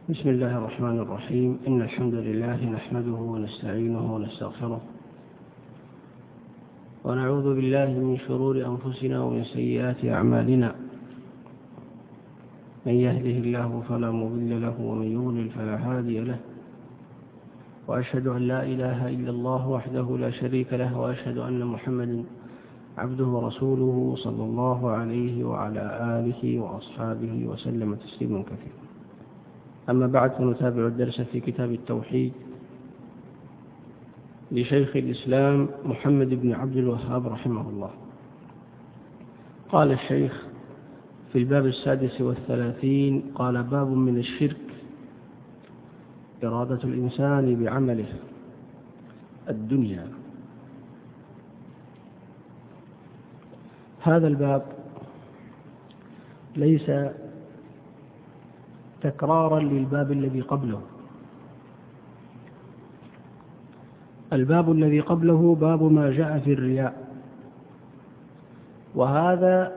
بسم الله الرحمن الرحيم. إن الحمد لله نحمده ونستعينه ونستغفره ونعوذ بالله من شرور أنفسنا ومن سيئات أعمالنا. من يهده الله فلا مضل له ومن يضلل فلا هادي له، وأشهد أن لا إله إلا الله وحده لا شريك له، وأشهد أن محمدا عبده ورسوله صلى الله عليه وعلى آله وأصحابه وسلم تسليما كثيرا. أما بعد، فنتابع الدرس في كتاب التوحيد لشيخ الإسلام محمد بن عبد الوهاب رحمه الله. قال الشيخ في الباب 36 قال: باب من الشرك إرادة الإنسان بعمله الدنيا. هذا الباب ليس تكرارا للباب الذي قبله. الباب الذي قبله باب ما جاء في الرياء، وهذا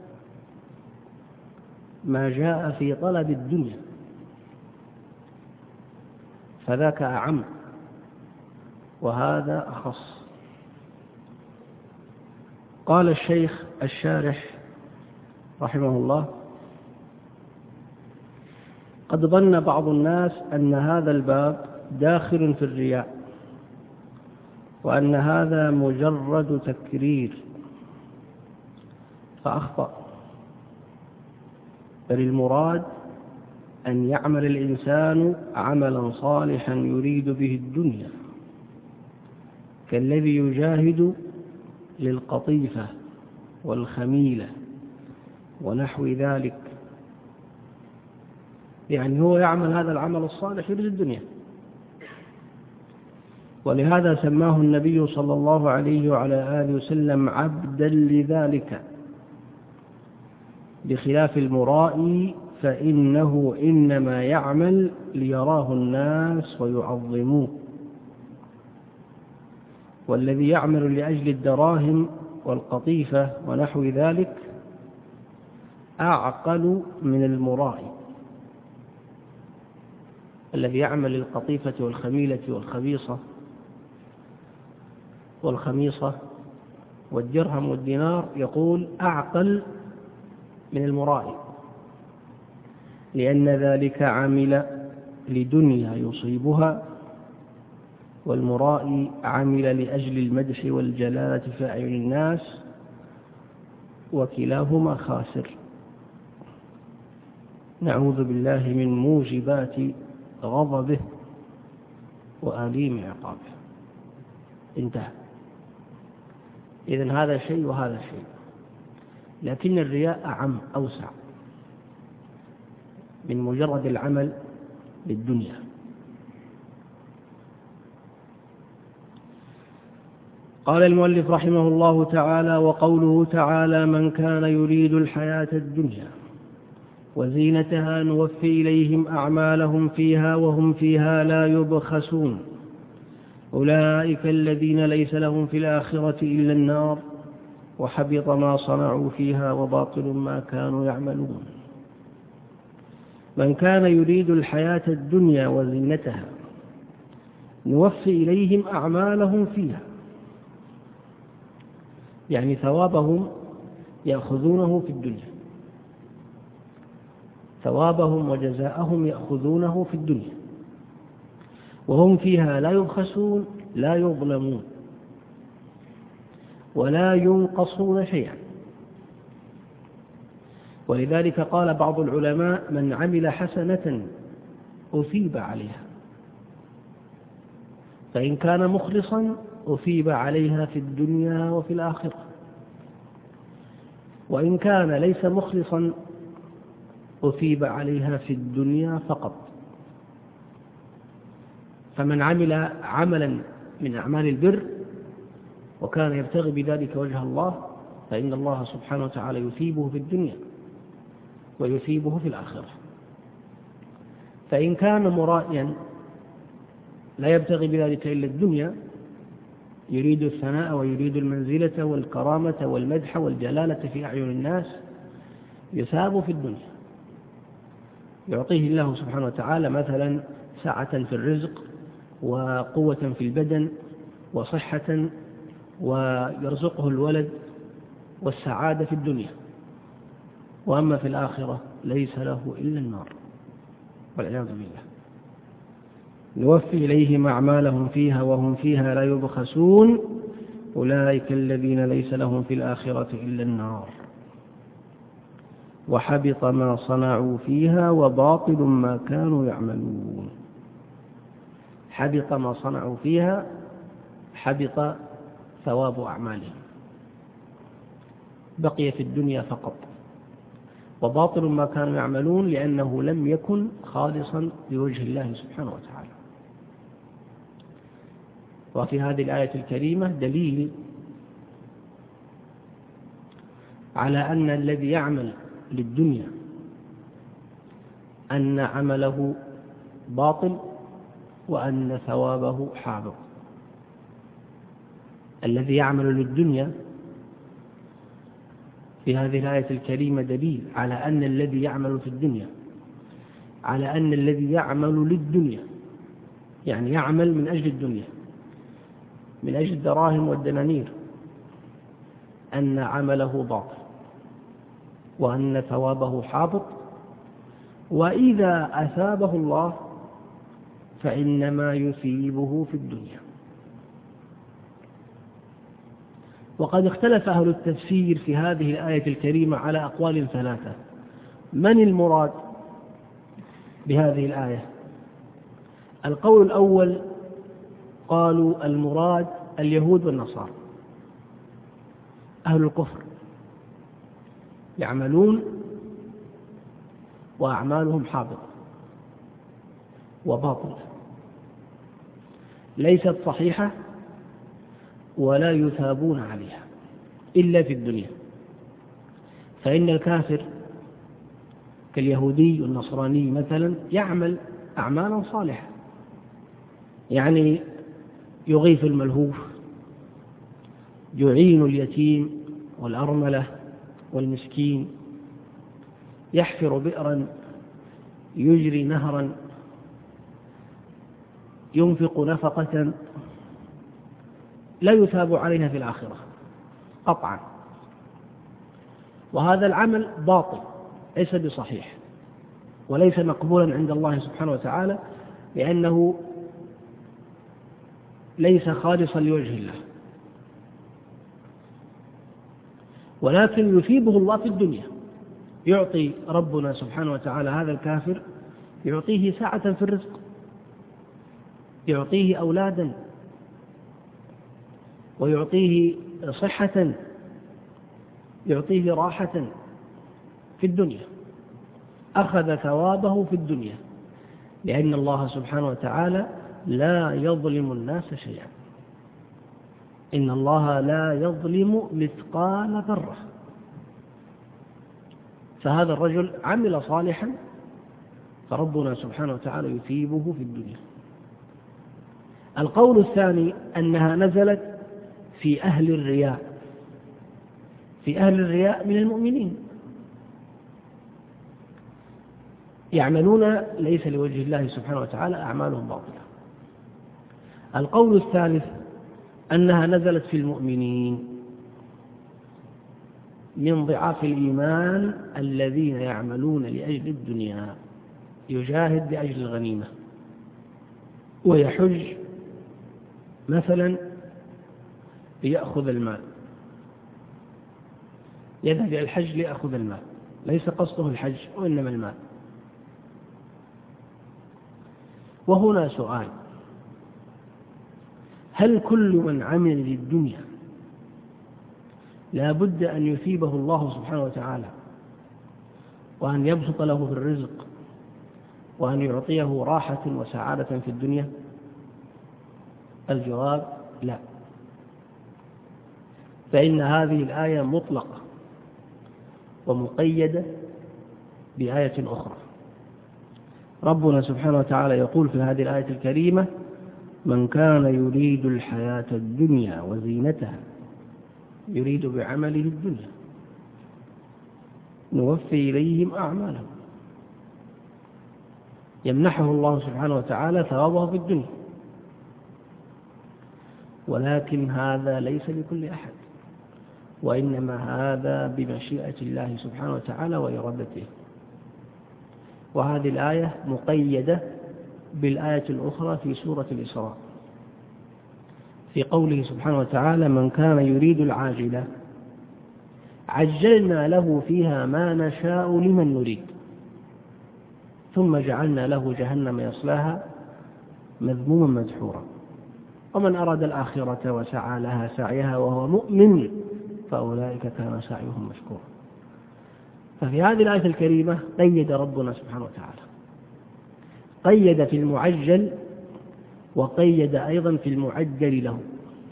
ما جاء في طلب الدنيا، فذاك أعم وهذا أخص. قال الشيخ الشارح رحمه الله: قد ظن بعض الناس أن هذا الباب داخل في الرياء، وأن هذا مجرد تكرير، فأخطأ، بل المراد أن يعمل الإنسان عملا صالحا يريد به الدنيا، كالذي يجاهد للقطيفة والخميلة ونحو ذلك. يعني هو يعمل هذا العمل الصالح يريد الدنيا، ولهذا سماه النبي صلى الله عليه وعلى آله وسلم عبدا لذلك، بخلاف المرائي فإنه إنما يعمل ليراه الناس ويعظموه. والذي يعمل لأجل الدراهم والقطيفة ونحو ذلك أعقل من المرائي. الذي يعمل للقطيفة والخميلة والخميصة والدرهم والدينار يقول أعقل من المرائي، لأن ذلك عمل لدنيا يصيبها، والمرائي عمل لأجل المدح والجلالة في أعين الناس، وكلاهما خاسر. نعوذ بالله من موجبات غضبه وآليم عقابه. انتهى. إذن هذا شيء وهذا شيء، لكن الرياء أعم أوسع من مجرد العمل للدنيا. قال المؤلف رحمه الله تعالى: وقوله تعالى: من كان يريد الحياة الدنيا وزينتها نوفي إليهم أعمالهم فيها وهم فيها لا يبخسون أولئك الذين ليس لهم في الآخرة إلا النار وحبط ما صنعوا فيها وباطل ما كانوا يعملون. من كان يريد الحياة الدنيا وزينتها نوفي إليهم أعمالهم فيها، يعني ثوابهم يأخذونه في الدنيا، ثوابهم وجزاءهم يأخذونه في الدنيا، وهم فيها لا يبخسون، لا يظلمون ولا ينقصون شيئا. ولذلك قال بعض العلماء: من عمل حسنة أثيب عليها، فإن كان مخلصا أثيب عليها في الدنيا وفي الآخرة، وإن كان ليس مخلصا أثيب عليها في الدنيا فقط. فمن عمل عملا من أعمال البر وكان يبتغي بذلك وجه الله، فإن الله سبحانه وتعالى يثيبه في الدنيا ويثيبه في الآخرة. فإن كان مرائيا لا يبتغي بذلك إلا الدنيا، يريد الثناء ويريد المنزلة والكرامة والمدح والجلالة في أعين الناس، يثاب في الدنيا. يعطيه الله سبحانه وتعالى مثلا سعة في الرزق وقوة في البدن وصحة، ويرزقه الولد والسعادة في الدنيا، وأما في الآخرة ليس له إلا النار والعياذ بالله. نوفي إليهم أعمالهم فيها وهم فيها لا يبخسون أولئك الذين ليس لهم في الآخرة إلا النار وحبط ما صنعوا فيها وباطل ما كانوا يعملون. حبط ما صنعوا فيها، حبط ثواب أعمالهم، بقي في الدنيا فقط. وباطل ما كانوا يعملون لأنه لم يكن خالصا لوجه الله سبحانه وتعالى. وفي هذه الآية الكريمة دليل على أن الذي يعمل للدنيا أن عمله باطل وأن ثوابه حابط. الذي يعمل للدنيا في هذه الآية الكريمة دليل على أن الذي يعمل في الدنيا، على أن الذي يعمل للدنيا يعني يعمل من أجل الدنيا، من أجل الدراهم والدنانير، أن عمله باطل وأن ثوابه حابط، وإذا أثابه الله فإنما يثيبه في الدنيا. وقد اختلف أهل التفسير في هذه الآية الكريمة على أقوال ثلاثة. من المراد بهذه الآية؟ القول الأول قالوا المراد اليهود والنصارى، أهل الكفر يعملون وأعمالهم حابطة وباطلة ليست صحيحة ولا يثابون عليها إلا في الدنيا. فإن الكافر كاليهودي والنصراني مثلا يعمل أعمالا صالحة، يعني يغيث الملهوف، يعين اليتيم والأرملة والمسكين، يحفر بئرا، يجري نهرا، ينفق نفقة لا يثاب عليها في الآخرة قطعا. وهذا العمل باطل ليس بصحيح وليس مقبولا عند الله سبحانه وتعالى، لأنه ليس خالصا لوجه الله، ولكن يثيبه الله في الدنيا. يعطي ربنا سبحانه وتعالى هذا الكافر، يعطيه سعة في الرزق، يعطيه أولادا، ويعطيه صحة، يعطيه راحة في الدنيا. أخذ ثوابه في الدنيا، لأن الله سبحانه وتعالى لا يظلم الناس شيئا. إن الله لا يظلم مثقال ذرة. فهذا الرجل عمل صالحا فربنا سبحانه وتعالى يثيبه في الدنيا. القول الثاني أنها نزلت في أهل الرياء، في أهل الرياء من المؤمنين، يعملون ليس لوجه الله سبحانه وتعالى، أعمالهم باطلة. القول الثالث أنها نزلت في المؤمنين من ضعاف الإيمان الذين يعملون لأجل الدنيا، يجاهد لأجل الغنيمة ويحج مثلا ليأخذ المال، يذهب إلى الحج ليأخذ المال، ليس قصده الحج وإنما المال. وهنا سؤال: هل كل من عمل للدنيا لا بد أن يثيبه الله سبحانه وتعالى وأن يبسط له في الرزق وأن يعطيه راحة وسعادة في الدنيا؟ الجواب لا. فإن هذه الآية مطلقة ومقيدة بآية أخرى. ربنا سبحانه وتعالى يقول في هذه الآية الكريمة: من كان يريد الحياة الدنيا وزينتها، يريد بعمله الدنيا، نوفي إليهم أعمالهم. يمنحه الله سبحانه وتعالى ثوابه في الدنيا، ولكن هذا ليس لكل أحد، وإنما هذا بمشيئة الله سبحانه وتعالى وإرادته. وهذه الآية مقيدة بالآية الأخرى في سورة الإسراء في قوله سبحانه وتعالى: من كان يريد العاجلة عجلنا له فيها ما نشاء لمن نريد ثم جعلنا له جهنم يصلاها مذموما مدحورا ومن أراد الآخرة وسعى لها سعيها وهو مؤمن فأولئك كان سعيهم مشكورا. ففي هذه الآية الكريمة قيد ربنا سبحانه وتعالى، قيد في المعجل وقيد أيضا في المعجل له.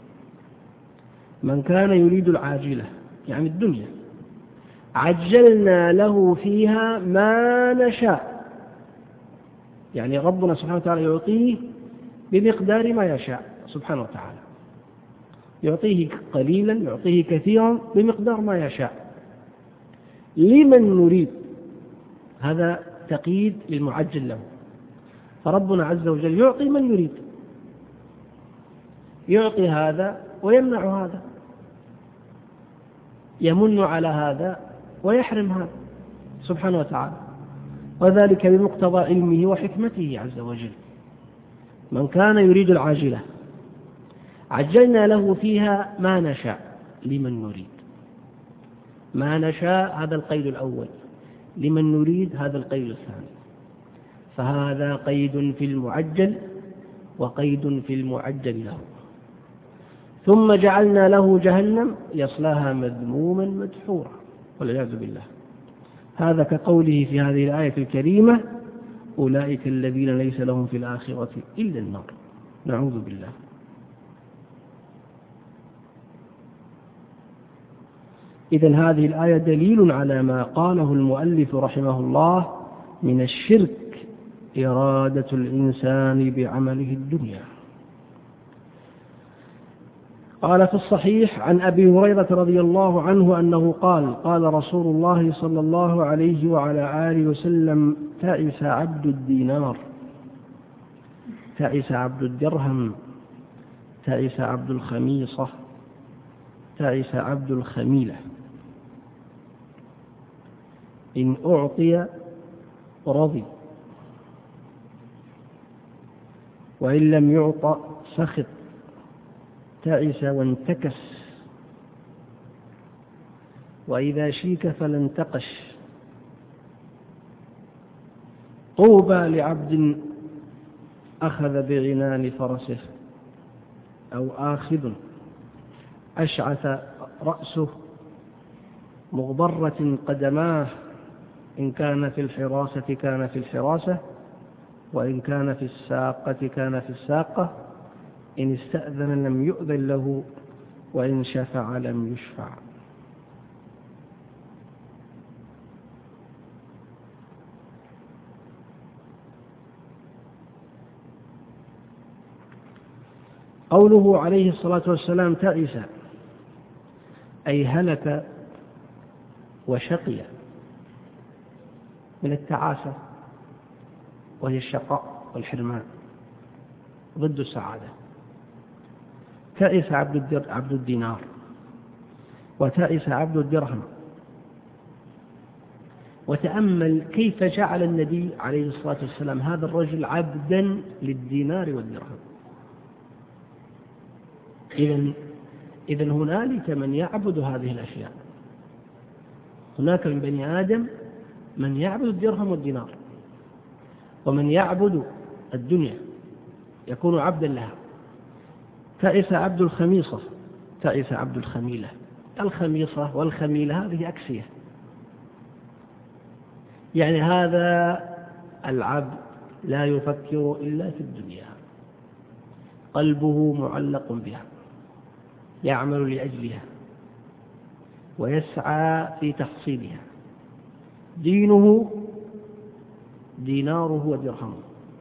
من كان يريد العاجلة يعني الدنيا عجلنا له فيها ما نشاء، يعني ربنا سبحانه وتعالى يعطيه بمقدار ما يشاء سبحانه وتعالى، يعطيه قليلا يعطيه كثيرا بمقدار ما يشاء لمن نريد. هذا تقييد للمعجل له، فربنا عز وجل يعطي من يريد، يعطي هذا ويمنع هذا، يمن على هذا ويحرم هذا سبحانه وتعالى، وذلك بمقتضى علمه وحكمته عز وجل. من كان يريد العاجلة عجلنا له فيها ما نشاء لمن نريد. ما نشاء هذا القيد الأول، لمن نريد هذا القيد الثاني، فهذا قيد في المعجل وقيد في المعجل له. ثم جعلنا له جهنم يصلاها مذموما مدحورا والعياذ بالله. هذا كقوله في هذه الآية الكريمة: أولئك الذين ليس لهم في الآخرة إلا النار. نعوذ بالله. إذن هذه الآية دليل على ما قاله المؤلف رحمه الله من الشرك إرادة الإنسان بعمله الدنيا. قال في الصحيح عن أبي هريرة رضي الله عنه أنه قال: قال رسول الله صلى الله عليه وعلى آله وسلم: تعس عبد الدينار، تعس عبد الدرهم، تعس عبد الخميصة، تعس عبد الخميلة. إن أعطي رضي وإن لم يعط سخط، تعس وانتكس، وإذا شيك فلا انتقش. طوبى لعبد أخذ بعنان فرسه أو آخذ أشعث رأسه مغبرة قدماه، إن كان في الحراسة كان في الحراسة، وإن كان في الساقة كان في الساقة، إن استأذن لم يؤذن له، وإن شفع لم يشفع. قوله عليه الصلاة والسلام تعس أي هلك وشقي، من التعاسة وهي الشقاء والحرمان ضد السعادة. تعس عبد الدينار وتعس عبد الدرهم. وتأمل كيف جعل النبي عليه الصلاة والسلام هذا الرجل عبدا للدينار والدرهم. إذن هنالك من يعبد هذه الأشياء، هناك من بني آدم من يعبد الدرهم والدينار، ومن يعبد الدنيا يكون عبدا لها. تعس عبد الخميصة، تعس عبد الخميلة. الخميصة والخميلة هذه أكسية، يعني هذا العبد لا يفكر إلا في الدنيا، قلبه معلق بها، يعمل لأجلها ويسعى في تحصيلها. دينه ديناره ودرهمه،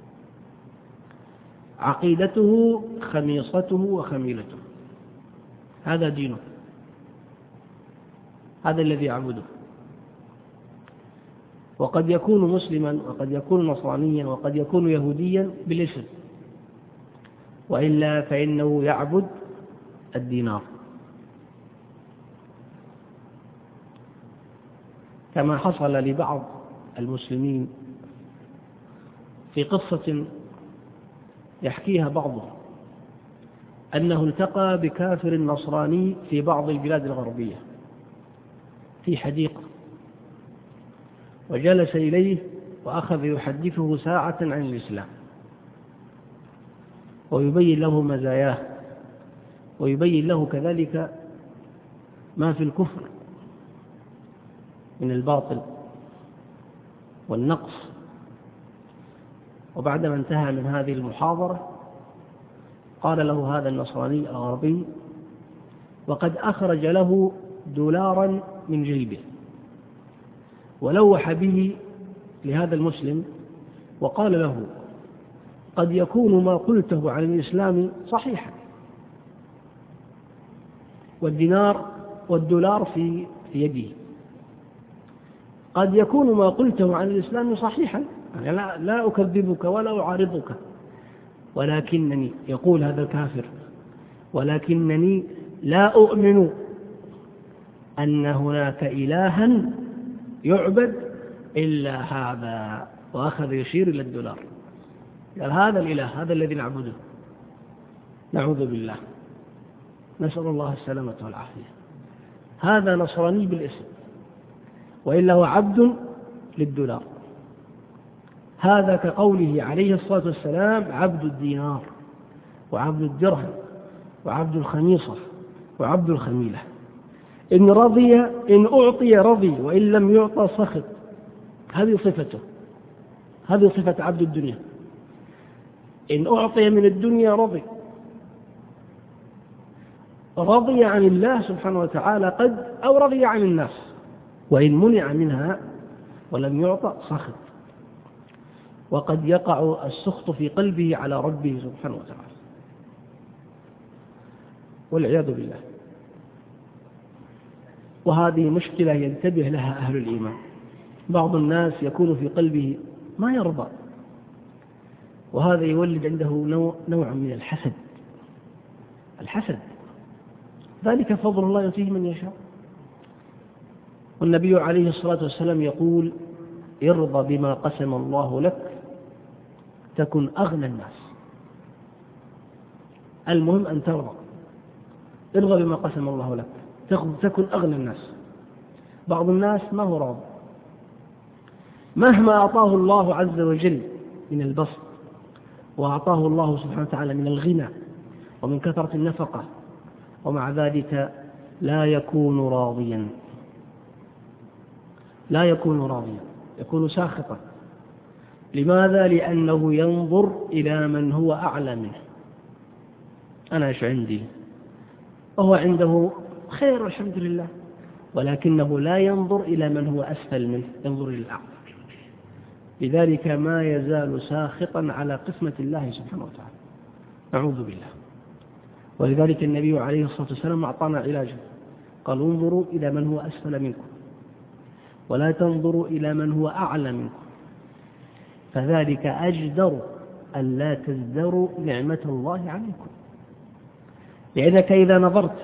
عقيدته خميصته وخميلته، هذا دينه، هذا الذي يعبده. وقد يكون مسلما وقد يكون نصرانيا وقد يكون يهوديا بالاسم، وإلا فإنه يعبد الدينار، كما حصل لبعض المسلمين في قصة يحكيها بعضهم، أنه التقى بكافر نصراني في بعض البلاد الغربية في حديقة، وجلس إليه وأخذ يحدثه ساعة عن الإسلام، ويبين له مزاياه، ويبين له كذلك ما في الكفر من الباطل والنقص. وبعدما انتهى من هذه المحاضرة قال له هذا النصراني الغربي، وقد أخرج له دولارا من جيبه ولوح به لهذا المسلم، وقال له قد يكون ما قلته عن الإسلام صحيحا، والدولار في يده، قد يكون ما قلته عن الإسلام صحيحا، يعني لا أكذبك ولا أعارضك، ولكنني، يقول هذا الكافر، ولكنني لا أؤمن أن هناك إلها يعبد إلا هذا، وأخذ يشير إلى الدولار، قال هذا الإله، هذا الذي نعبده، نعوذ بالله، نسأل الله السلامة والعافية. هذا نصراني بالاسم، وإلا هو عبد للدولار. هذا كقوله عليه الصلاة والسلام عبد الدينار وعبد الدرهم وعبد الخميصة وعبد الخميلة، إن رضي، إن أعطي رضي، وإن لم يعطى سخط. هذه صفته، هذه صفة عبد الدنيا، إن أعطي من الدنيا رضي عن الله سبحانه وتعالى قد، أو رضي عن الناس، وإن منع منها ولم يعطى سخط، وقد يقع السخط في قلبه على ربه سبحانه وتعالى والعياذ بالله. وهذه مشكلة ينتبه لها أهل الإيمان. بعض الناس يكون في قلبه ما يرضى، وهذا يولد عنده نوع من الحسد، ذلك فضل الله يؤتيه من يشاء. والنبي عليه الصلاة والسلام يقول ارضى بما قسم الله لك تكن أغنى الناس. المهم أن ترضى، ارضى بما قسم الله لك تكن أغنى الناس. بعض الناس ما هو راضي مهما أعطاه الله عز وجل من البسط، وأعطاه الله سبحانه وتعالى من الغنى ومن كثرة النفقة، ومع ذلك لا يكون راضيا، يكون ساخطا. لماذا؟ لأنه ينظر إلى من هو أعلى منه. أنا إيش عندي؟ وهو عنده خير والحمد لله، ولكنه لا ينظر إلى من هو أسفل منه، ينظر إلى الأعلى. لذلك ما يزال ساخطا على قسمة الله سبحانه وتعالى، نعوذ بالله. ولذلك النبي عليه الصلاة والسلام أعطانا علاجا، قال انظروا إلى من هو أسفل منكم ولا تنظروا إلى من هو أعلى منكم، فذلك أجدر أن لا تزدروا نعمة الله عليكم. لأنك إذا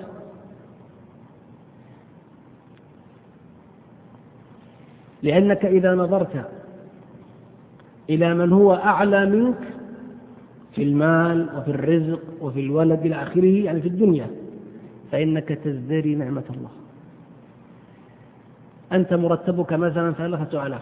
نظرت إلى من هو أعلى منك في المال وفي الرزق وفي الولد إلى آخره، يعني في الدنيا، فإنك تزدري نعمة الله. أنت مرتبك مثلا 3000،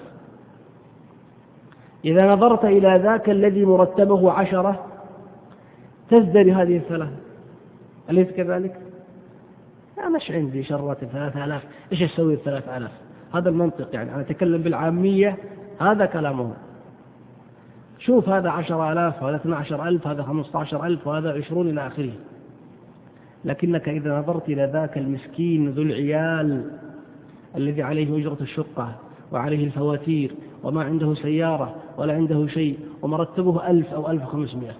إذا نظرت إلى ذاك الذي مرتبه 10 تزدري هذه 3. أليس كذلك؟ لا، مش عندي شرات 3000، إيش أسوي 3000؟ هذا المنطق، يعني أنا أتكلم بالعامية، هذا كلامه. شوف هذا 10,000 وهذا 12,000 هذا 15,000 وهذا 20 إلى آخره. لكنك إذا نظرت إلى ذاك المسكين ذو العيال الذي عليه أجرة الشقة وعليه الفواتير وما عنده سيارة ولا عنده شيء، ومرتبه 1000 أو 1500،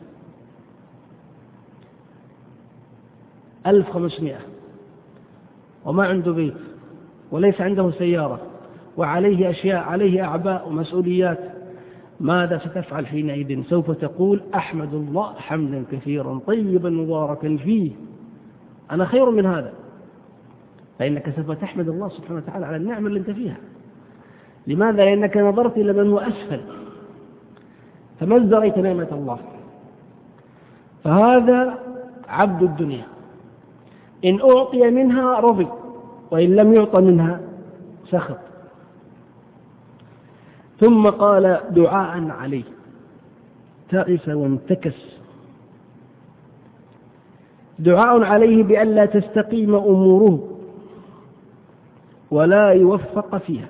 1500، وما عنده بيت وليس عنده سيارة وعليه أشياء، عليه أعباء ومسؤوليات، ماذا ستفعل حينئذ؟ سوف تقول أحمد الله حمدا كثيرا طيبا مباركا فيه، أنا خير من هذا. فإنك سوف تحمد الله سبحانه وتعالى على النعمة اللي أنت فيها. لماذا؟ لأنك نظرت إلى من هو أسفل فما ازدريت نعمة الله. فهذا عبد الدنيا، إن أعطي منها رضي، وإن لم يعط منها سخط. ثم قال دعاء عليه، تعس وانتكس، دعاء عليه بألا تستقيم أموره ولا يوفق فيها،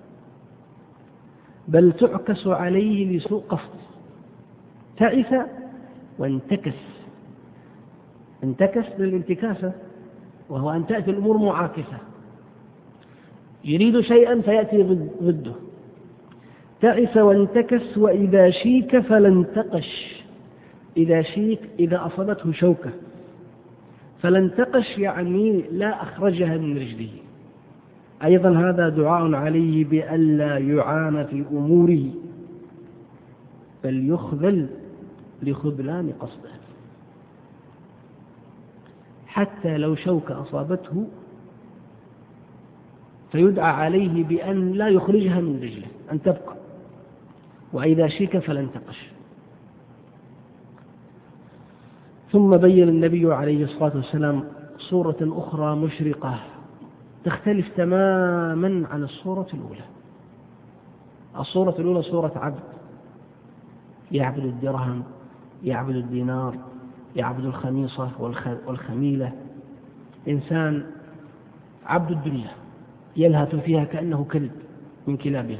بل تعكس عليه لسوء قصد. تعس وانتكس، انتكس للانتكاسة، وهو أن تأتي الأمور معاكسة، يريد شيئا فيأتي ضده. تعس وانتكس، وإذا شيك فلانتقش، إذا شيك إذا أصابته شوكة، فلانتقش يعني لا أخرجها من رجله. أيضا هذا دعاء عليه بألا يعان في أموره، بل يخذل لخذلان قصده. حتى لو شوكة أصابته فيدعى عليه بأن لا يخرجها من رجله، أن تبقى. وإذا شيك فلانتقش. ثم بين النبي عليه الصلاة والسلام صورة أخرى مشرقة تختلف تماما عن الصورة الأولى. الصورة الأولى صورة عبد يعبد الدرهم، يعبد الدينار، يعبد الخميصة والخميلة، إنسان عبد الدنيا يلهث فيها كأنه كلب من كلابها.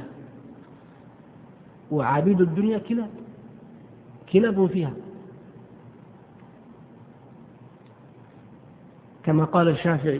وعبيد الدنيا كلاب فيها، كما قال الشافعي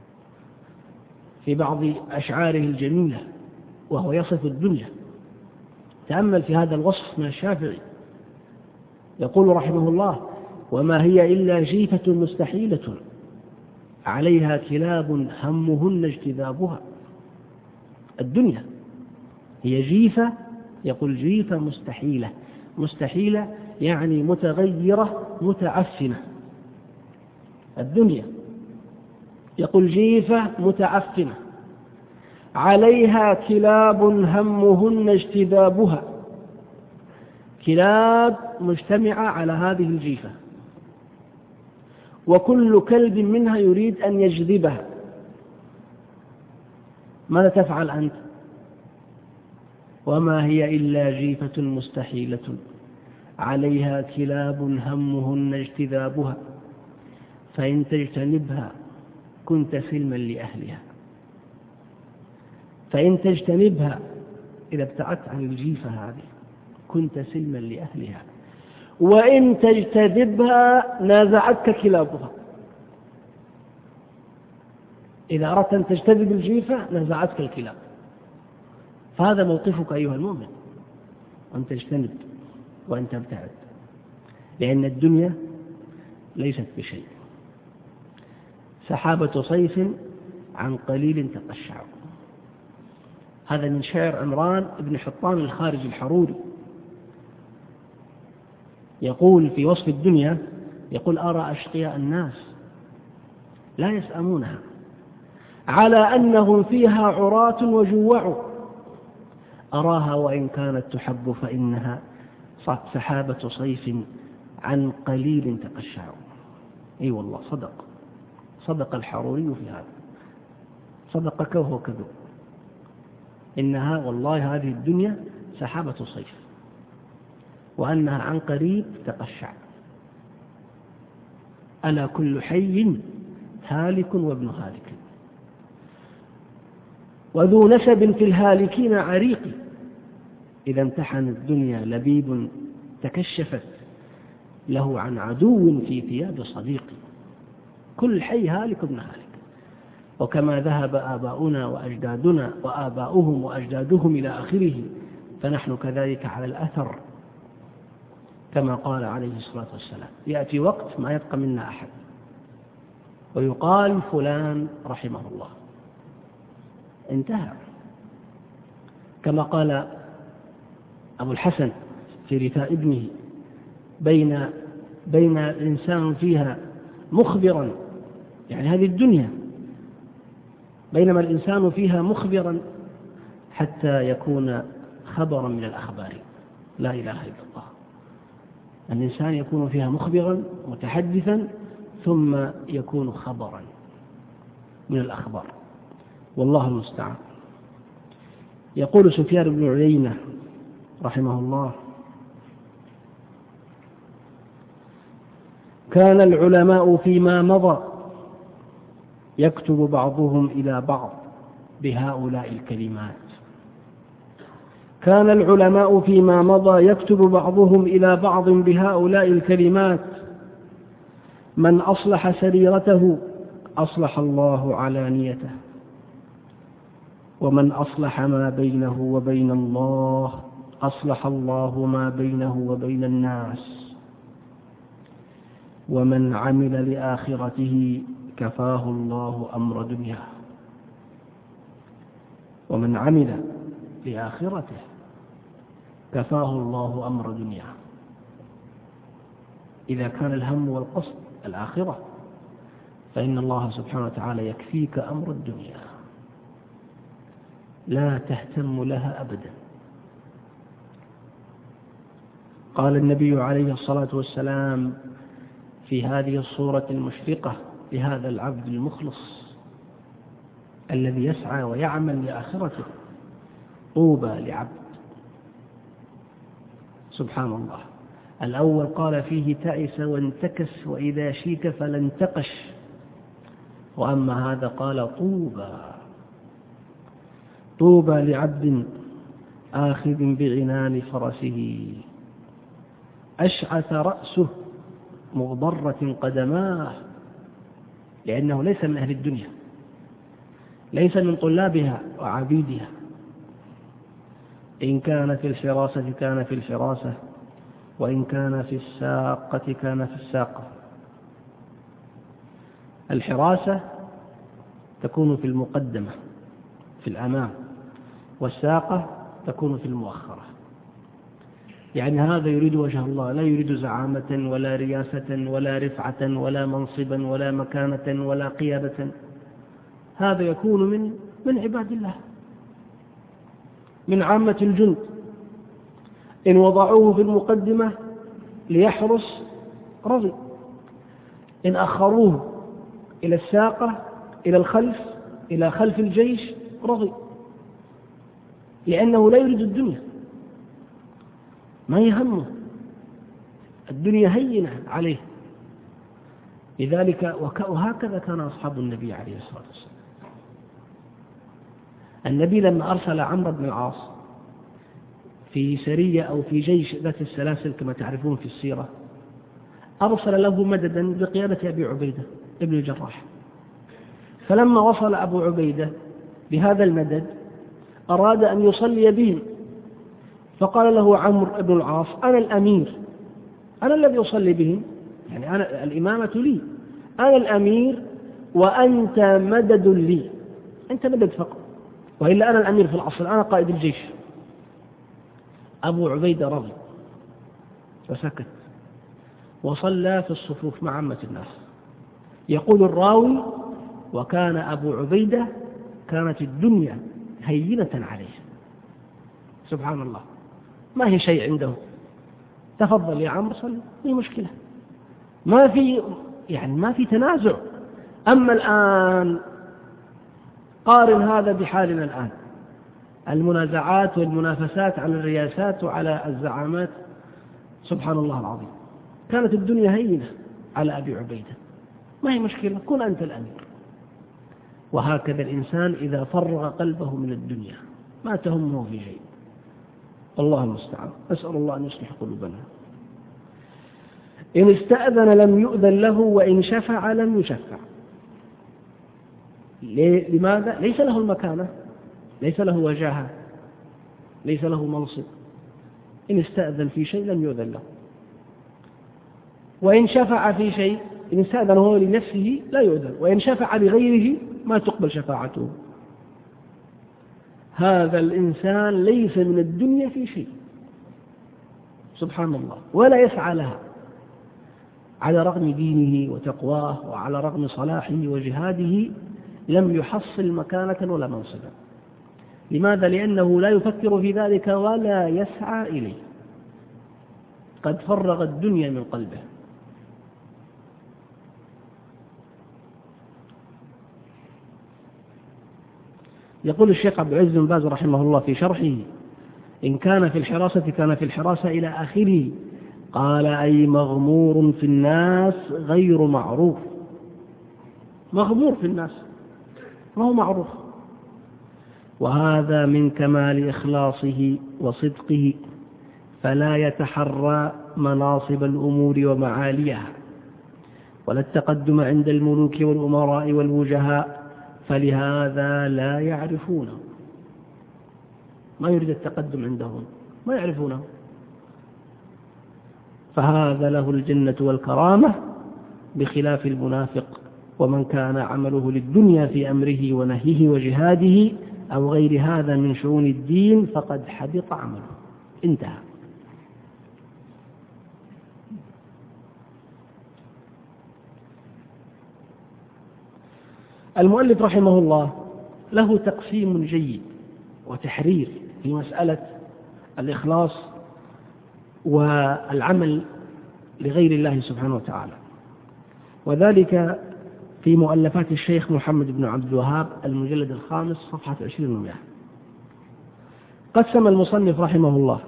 في بعض أشعاره الجميلة وهو يصف الدنيا. تأمل في هذا الوصف من الشافعي، يقول رحمه الله: وما هي إلا جيفة مستحيلة عليها كلاب همهن اجتذابها. الدنيا هي جيفة، يقول جيفة مستحيلة، مستحيلة يعني متغيرة متعفنة. الدنيا يقول جيفة متعفنة عليها كلاب همهن اجتذابها، كلاب مجتمعة على هذه الجيفة، وكل كلب منها يريد أن يجذبها. ماذا تفعل أنت؟ وما هي إلا جيفة مستحيلة عليها كلاب همهن اجتذابها، فإن تجتنبها كنت سلما لأهلها. فإن تجتنبها، إذا ابتعدت عن الجيفة هذه، كنت سلما لأهلها، وإن تجتذبها نازعتك كلابها. إذا أردت أن تجتذب الجيفة نازعتك الكلاب. فهذا موقفك أيها المؤمن، أن تجتنب وأن تبتعد، لأن الدنيا ليست بشيء. سحابة صيف عن قليل تقشع. هذا من شعر عمران بن حطان الخارج الحروري، يقول في وصف الدنيا، يقول: أرى أشقياء الناس لا يسأمونها على أنهم فيها عراة وجوع، أراها وإن كانت تحب فإنها سحابة صيف عن قليل تقشع. أي والله صدق الحروري في هذا، صدق وهو كذب. إنها والله هذه الدنيا سحابة صيف، وأنها عن قريب تقشع. ألا كل حي هالك وابن هالك، وذو نسب في الهالكين عريق. إذا امتحن الدنيا لبيب تكشفت له عن عدو في ثياب صديق. كل حي هالك ابن هالك. وكما ذهب آباؤنا وأجدادنا وآباؤهم وأجدادهم إلى آخره، فنحن كذلك على الأثر، كما قال عليه الصلاة والسلام: يأتي وقت ما يبقى منا أحد، ويقال فلان رحمه الله، انتهى. كما قال أبو الحسن في رثاء ابنه: بين الإنسان فيها مخبرا، يعني هذه الدنيا، بينما الإنسان فيها مخبرا حتى يكون خبرا من الأخبار. لا إله إلا الله. الإنسان يكون فيها مخبرا متحدثا ثم يكون خبرا من الأخبار، والله المستعان. يقول سفيان بن عيينة رحمه الله: كان العلماء فيما مضى يكتب بعضهم إلى بعض بهؤلاء الكلمات. كان العلماء فيما مضى يكتب بعضهم إلى بعض بهؤلاء الكلمات: من أصلح سريرته أصلح الله علانيته، ومن أصلح ما بينه وبين الله أصلح الله ما بينه وبين الناس، ومن عمل لآخرته كفاه الله أمر دنياه. ومن عمل لآخرته كفاه الله أمر دنياه. إذا كان الهم والقصد الآخرة فإن الله سبحانه وتعالى يكفيك أمر الدنيا، لا تهتم لها أبدا. قال النبي عليه الصلاة والسلام في هذه الصورة المشرقة لهذا العبد المخلص الذي يسعى ويعمل لآخرته: طوبى لعبد. سبحان الله. الأول قال فيه: تعس وانتكس وإذا شيك فلا انتقش، وأما هذا قال: طوبى لعبد آخذ بعنان فرسه أشعث رأسه مغبرة قدماه، لأنه ليس من أهل الدنيا، ليس من طلابها وعبيدها. إن كان في الفراسة كان في الفراسة، وإن كان في الساقة كان في الساقة. الحراسة تكون في المقدمة في الأمام، والساقة تكون في المؤخرة. يعني هذا يريد وجه الله، لا يريد زعامة ولا رياسة ولا رفعة ولا منصبا ولا مكانة ولا قيادة. هذا يكون من عباد الله، من عامة الجند. إن وضعوه في المقدمة ليحرس رضي، إن أخروه إلى الساقة إلى الخلف إلى خلف الجيش رضي، لأنه لا يريد الدنيا، ما يهمه الدنيا، هينة عليه. لذلك وهكذا كان أصحاب النبي عليه الصلاة والسلام. النبي لما أرسل عمرو بن العاص في سرية أو في جيش ذات السلاسل كما تعرفون في السيرة، أرسل له مددا بقيادة أبي عبيدة ابن الجراح. فلما وصل أبو عبيدة بهذا المدد أراد أن يصلي بهم، فقال له عمرو بن العاص: أنا الأمير، أنا الذي يصلي بهم، يعني أنا الإمامة لي، أنا الأمير وأنت مدد لي، أنت مدد فقط، وإلا أنا الأمير في الأصل، أنا قائد الجيش. أبو عبيدة رضي وسكت وصلى في الصفوف مع عامة الناس. يقول الراوي: وكان أبو عبيدة كانت الدنيا هينة عليه. سبحان الله، ما هي شيء عنده. تفضل يا عمرو صل، ما هي مشكلة، ما في تنازع. أما الآن قارن هذا بحالنا الآن، المنازعات والمنافسات على الرياسات وعلى الزعامات. سبحان الله العظيم. كانت الدنيا هينة على أبي عبيدة، ما هي مشكلة، كن أنت الأمير. وهكذا الإنسان إذا فرغ قلبه من الدنيا ما تهمه في شيء. الله المستعان. أسأل الله أن يصلح قلوبنا. إن استأذن لم يؤذن له، وإن شفع لم يشفع. لماذا؟ ليس له المكانة، ليس له وجاهة، ليس له منصب. إن استأذن في شيء لم يؤذن له، وإن شفع في شيء، إن استأذن هو لنفسه لا يؤذن، وإن شفع لغيره ما تقبل شفاعته. هذا الإنسان ليس من الدنيا في شيء، سبحان الله، ولا يسعى لها على رغم دينه وتقواه وعلى رغم صلاحه وجهاده، لم يحصل مكانة ولا منصبا. لماذا؟ لأنه لا يفكر في ذلك ولا يسعى إليه، قد فرغ الدنيا من قلبه. يقول الشيخ عبد العزيز بن باز رحمه الله في شرحه: إن كان في الحراسة كان في الحراسة إلى آخره. قال: أي مغمور في الناس غير معروف. مغمور في الناس ما هو معروف. وهذا من كمال إخلاصه وصدقه، فلا يتحرى مناصب الأمور ومعاليها ولا التقدم عند الملوك والأمراء والوجهاء، فلهذا لا يعرفونه. ما يريد التقدم عندهم، ما يعرفونه. فهذا له الجنة والكرامة بخلاف المنافق، ومن كان عمله للدنيا في أمره ونهيه وجهاده أو غير هذا من شؤون الدين فقد حبط عمله. انتهى. المؤلف رحمه الله له تقسيم جيد وتحرير في مسألة الإخلاص والعمل لغير الله سبحانه وتعالى، وذلك في مؤلفات الشيخ محمد بن عبد الوهاب المجلد 5 صفحة 20 و100. قسم المصنف رحمه الله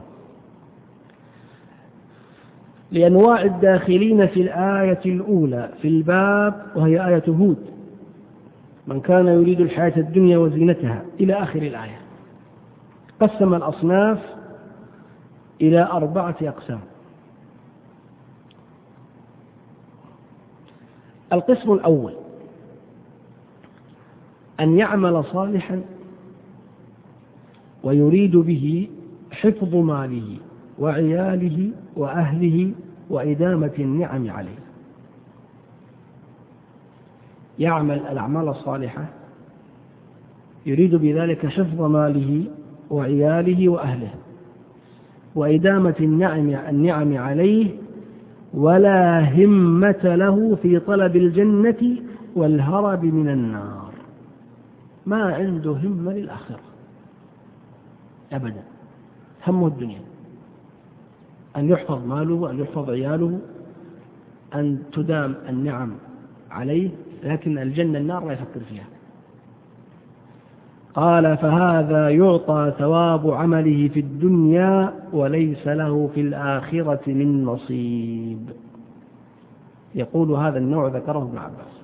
لأنواع الداخلين في الآية الأولى في الباب، وهي آية هود: من كان يريد الحياة الدنيا وزينتها إلى آخر الآية. قسم الأصناف إلى 4 أقسام. القسم الأول: أن يعمل صالحا ويريد به حفظ ماله وعياله وأهله وإدامة النعم عليه. يعمل الأعمال الصالحة يريد بذلك حفظ ماله وعياله وأهله وإدامة النعم عليه، ولا همة له في طلب الجنة والهرب من النار. ما عنده همة للآخرة أبدا، همه الدنيا، أن يحفظ ماله، أن يحفظ عياله، أن تدام النعم عليه، لكن الجنة النار لا يفكر فيها. قال: فهذا يعطى ثواب عمله في الدنيا وليس له في الآخرة من نصيب. يقول هذا النوع ذكره ابن عباس،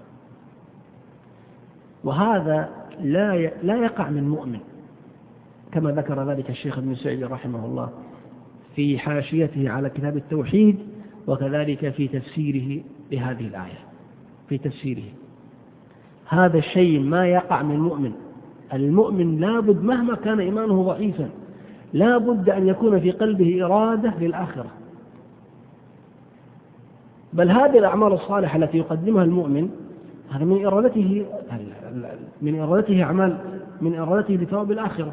وهذا لا يقع من مؤمن، كما ذكر ذلك الشيخ ابن سعيد رحمه الله في حاشيته على كتاب التوحيد، وكذلك في تفسيره لهذه الآية. في تفسيره هذا الشيء ما يقع من مؤمن. المؤمن لابد مهما كان إيمانه ضعيفا لابد أن يكون في قلبه إرادة للآخرة. بل هذه الأعمال الصالحة التي يقدمها المؤمن هذا من إرادته لثواب الآخرة.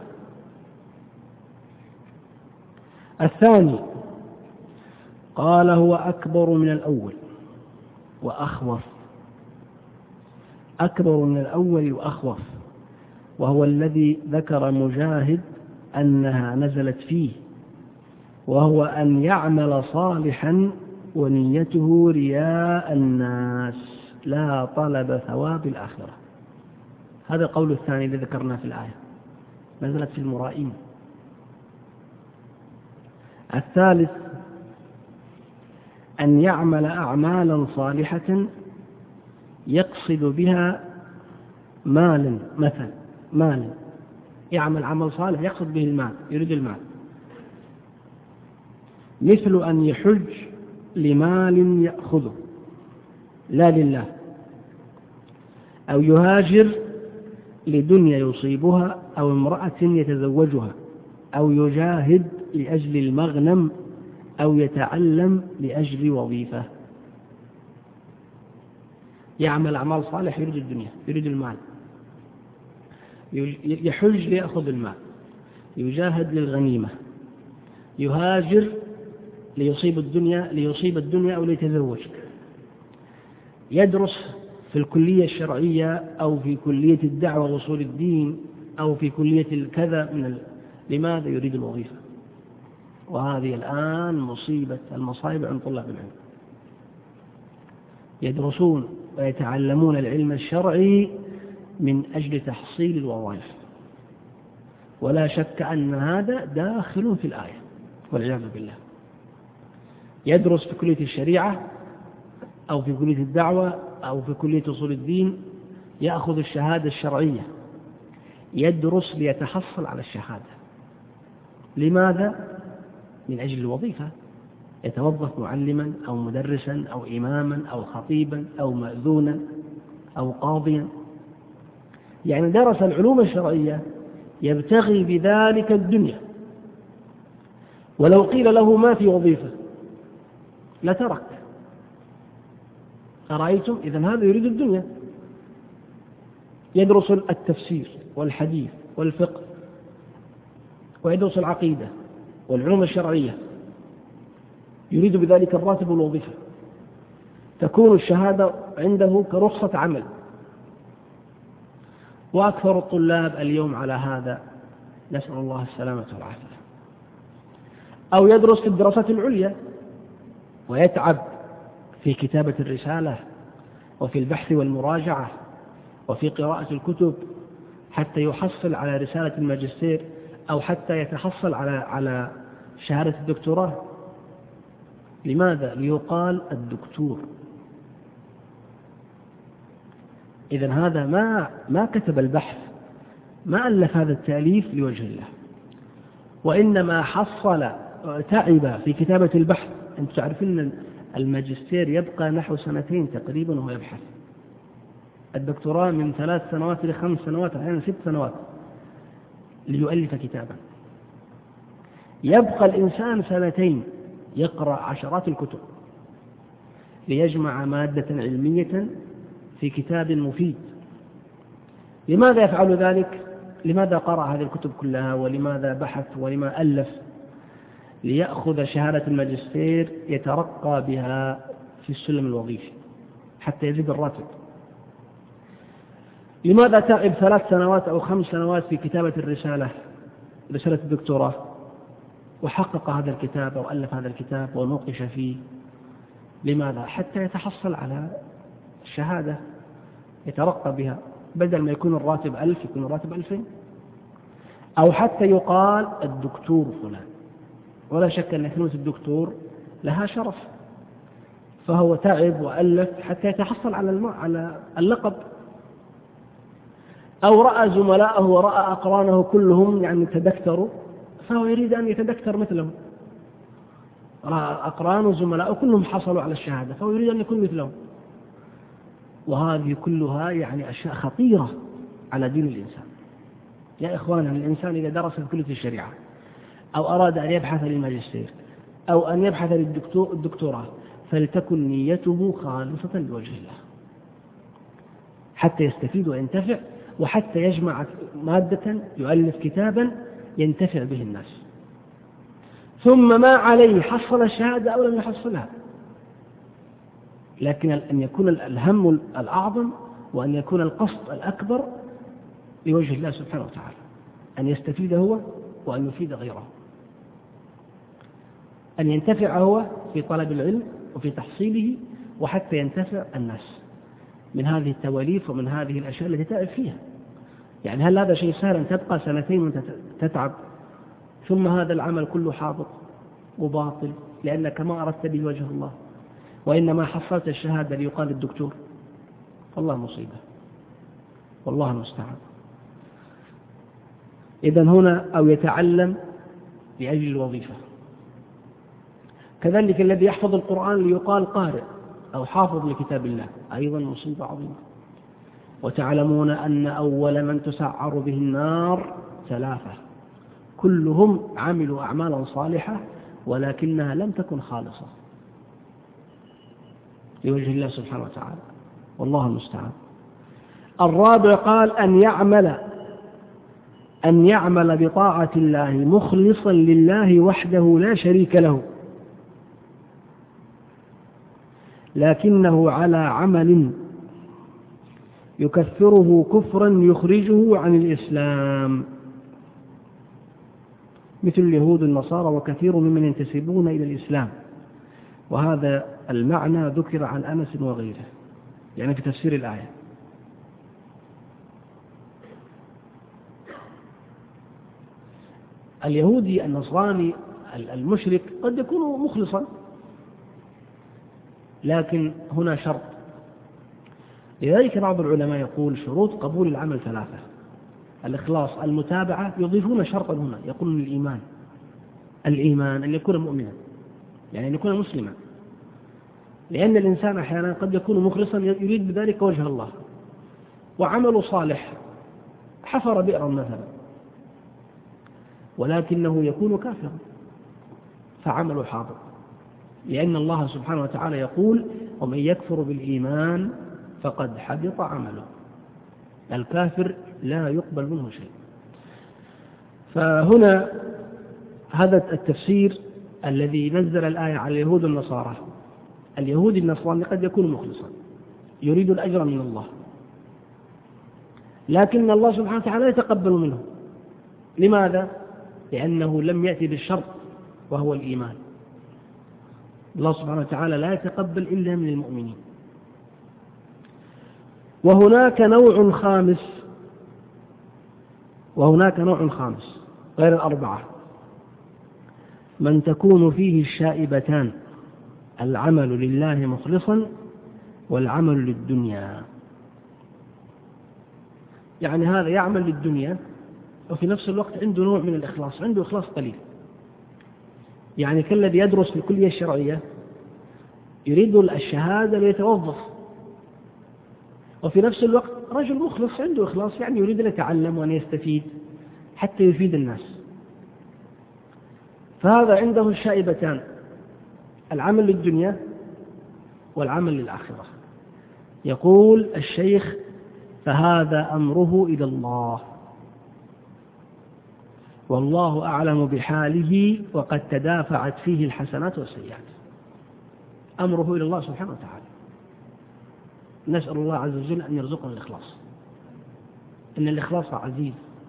الثاني قال: هو أكبر من الأول وأخوف. أكبر من الأول وأخوف، وهو الذي ذكر مجاهد أنها نزلت فيه، وهو أن يعمل صالحا ونيته رياء الناس لا طلب ثواب الآخرة. هذا القول الثاني الذي ذكرناه في الآية، نزلت في المرائين. الثالث أن يعمل أعمالا صالحة يقصد بها مالا، مثلا مالا، يعمل عمل صالح يقصد به المال، يريد المال، مثل أن يحج لمال يأخذه لا لله، أو يهاجر لدنيا يصيبها، أو امرأة يتزوجها، أو يجاهد لأجل المغنم، أو يتعلم لأجل وظيفة. يعمل أعمال صالح يريد الدنيا، يريد المال، يحج ليأخذ المال، يجاهد للغنيمة، يهاجر ليصيب الدنيا أو ليتزوج، يدرس في الكلية الشرعية أو في كلية الدعوة وأصول الدين أو في كلية الكذا لماذا يريد الوظيفة؟ وهذه الآن مصيبة المصائب عند طلاب العلم، يدرسون ويتعلمون العلم الشرعي من أجل تحصيل الوظائف، ولا شك أن هذا داخل في الآية والعياذ بالله. يدرس في كلية الشريعة أو في كلية الدعوة أو في كلية أصول الدين، يأخذ الشهادة الشرعية، يدرس ليتحصل على الشهادة. لماذا؟ من أجل الوظيفة، يتوظف معلما أو مدرسا أو إماما أو خطيبا أو مأذونا أو قاضيا، يعني درس العلوم الشرعية يبتغي بذلك الدنيا. ولو قيل له ما في وظيفة لترك. أرأيتم؟ إذن هذا يريد الدنيا. يدرس التفسير والحديث والفقه، ويدرس العقيدة والعلوم الشرعية، يريد بذلك الراتب والوظيفة، تكون الشهادة عنده كرخصة عمل. وأكثر الطلاب اليوم على هذا، نسأل الله السلامة والعافية. أو يدرس في الدراسات العليا ويتعب في كتابة الرسالة وفي البحث والمراجعة وفي قراءة الكتب حتى يحصل على رسالة الماجستير أو حتى يتحصل على شهادة الدكتوراه. لماذا؟ ليقال الدكتور. إذن هذا ما كتب البحث، ما ألف هذا التأليف لوجه الله، وإنما حصل تعب في كتابة البحث. أنتم تعرفين أن الماجستير يبقى نحو 2 تقريبا وهو يبحث، الدكتوراه من 3 سنوات إلى 5 سنوات أحيانا 6 سنوات ليؤلف كتابا. يبقى الإنسان 2 يقرأ عشرات الكتب ليجمع مادة علمية في كتاب مفيد. لماذا يفعل ذلك؟ لماذا قرأ هذه الكتب كلها؟ ولماذا بحث؟ ولما ألف؟ ليأخذ شهادة الماجستير يترقى بها في السلم الوظيفي حتى يزيد الراتب. لماذا تعب 3 سنوات أو 5 سنوات في كتابة رسالة الدكتوراه وحقق هذا الكتاب أو ألف هذا الكتاب ونوقش فيه؟ لماذا؟ حتى يتحصل على الشهادة يترقى بها، بدل ما يكون الراتب 1000 يكون الراتب 2000، أو حتى يقال الدكتور فلان. ولا شك أن كلمة الدكتور لها شرف، فهو تعب وألف حتى يتحصل على اللقب. أو رأى زملائه ورأى أقرانه كلهم يعني تدكتروا، فهو يريد أن يتدكتر مثلهم. رأى أقرانه وزملائه كلهم حصلوا على الشهادة، فهو يريد أن يكون مثلهم. وهذه كلها يعني أشياء خطيرة على دين الإنسان. يا إخوانا، الإنسان إذا درس في كلية الشريعة أو أراد أن يبحث للماجستير أو أن يبحث للدكتوراه فلتكن نيته خالصة لوجه الله حتى يستفيد وينتفع، وحتى يجمع مادة يؤلف كتابا ينتفع به الناس. ثم ما عليه حصل الشهادة أو لم يحصلها، لكن أن يكون الهم الأعظم وأن يكون القصد الأكبر لوجه الله سبحانه وتعالى، أن يستفيد هو وأن يفيد غيره، أن ينتفع هو في طلب العلم وفي تحصيله، وحتى ينتفع الناس من هذه التواليف ومن هذه الأشياء التي تعب فيها. يعني هل هذا شيء سهل أن تبقى 2 وأنت تتعب ثم هذا العمل كله حاضر وباطل لأنك ما أردت به وجه الله، وإنما حصلت الشهادة ليقال الدكتور؟ والله مصيبة، والله المستعان. إذن هنا أو يتعلم لأجل الوظيفة. كذلك الذي يحفظ القرآن ليقال قارئ أو حافظ لكتاب الله، أيضا مصيبة عظيمة. وتعلمون أن أول من تسعر به النار 3 كلهم عملوا أعمالا صالحة ولكنها لم تكن خالصة لوجه الله سبحانه وتعالى، والله المستعان. الرابع قال أن يعمل أن يعمل بطاعة الله مخلصا لله وحده لا شريك له، لكنه على عمل يكفره كفرا يخرجه عن الإسلام، مثل اليهود النصارى وكثير ممن ينتسبون إلى الإسلام. وهذا المعنى ذكر عن أنس وغيره، يعني في تفسير الآية. اليهودي النصراني المشرك قد يكون مخلصا، لكن هنا شرط. لذلك بعض العلماء يقول شروط قبول العمل ثلاثة: الإخلاص، المتابعة، يضيفون شرطا هنا يقولون الإيمان أن يكون مؤمنا، يعني أن يكون مسلما، لأن الإنسان أحيانا قد يكون مخلصا يريد بذلك وجه الله، وعمله صالح، حفر بئرا مثلا، ولكنه يكون كافرا فعمله حاضر، لأن الله سبحانه وتعالى يقول: ومن يكفر بالإيمان فقد حبط عمله. الكافر لا يقبل منه شيء. فهنا هذا التفسير الذي نزل الآية على اليهود والنصارى. اليهود النصراني قد يكون مخلصا يريد الأجر من الله، لكن الله سبحانه وتعالى يتقبل منه. لماذا؟ لأنه لم يأتي بالشرط وهو الإيمان. الله سبحانه وتعالى لا يتقبل إلا من المؤمنين. وهناك نوع خامس غير الأربعة: من تكون فيه الشائبتان، العمل لله مخلصا والعمل للدنيا. يعني هذا يعمل للدنيا وفي نفس الوقت عنده نوع من الإخلاص، عنده إخلاص قليل، يعني كالذي يدرس في الكلية الشرعية يريد الشهادة ليتوظف، وفي نفس الوقت رجل مخلص عنده إخلاص، يعني يريد أن يتعلم وأن يستفيد حتى يفيد الناس. فهذا عنده الشائبتان: العمل للدنيا والعمل للآخرة. يقول الشيخ: فهذا أمره إلى الله، والله أعلم بحاله، وقد تدافعت فيه الحسنات والسيئات. أمره إلى الله سبحانه وتعالى. نسأل الله عز وجل أن يرزقنا الإخلاص، إن الإخلاص عزيز،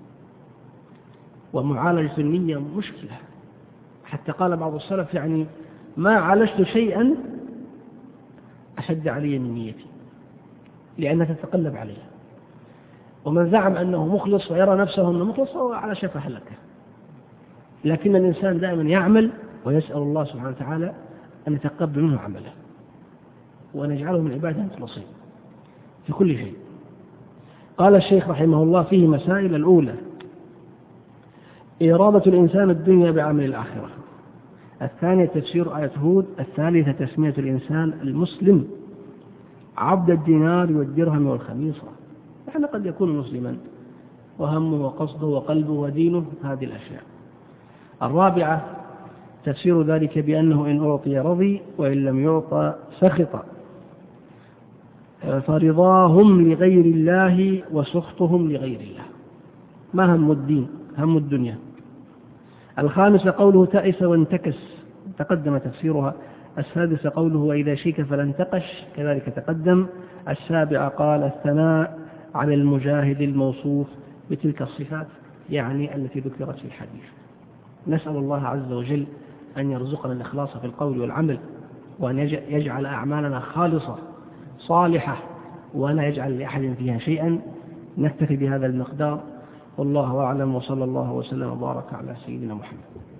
ومعالجة النية مشكلة. حتى قال بعض السلف: يعني ما عالجت شيئا أشد علي من نيتي، لأنها تتقلب عليها. ومن زعم أنه مخلص ويرى نفسه أنه مخلص فهو على شفا هلكة. لكن الإنسان دائما يعمل ويسأل الله سبحانه وتعالى أن يتقبل منه عمله، وأن يجعله من عباده المخلصين في كل شيء. قال الشيخ رحمه الله: فيه مسائل. الأولى: إرادة الإنسان الدنيا بعمل الآخرة. الثانية: تفسير آية هود. الثالثة: تسمية الإنسان المسلم عبد الدينار والدرهم والخميصة. يعني قد يكون مسلما وهمه وقصده وقلبه ودينه هذه الأشياء. الرابعة: تفسير ذلك بأنه إن أعطي رضي وإن لم يعطى سخط، فرضاهم لغير الله وسخطهم لغير الله. ما هم الدين؟ هم الدنيا. الخامسة: قوله تأس وانتكس، تقدم تفسيرها. السادسة: قوله وإذا شيك فلا انتقش، كذلك تقدم. السابعة: قال الثناء على المجاهد الموصوف بتلك الصفات، يعني التي ذكرت في الحديث. نسأل الله عز وجل أن يرزقنا الإخلاص في القول والعمل، وأن يجعل أعمالنا خالصة صالحة، ولا يجعل لأحد فيها شيئا. نكتفي بهذا المقدار، والله أعلم، وصلى الله وسلم وبارك على سيدنا محمد.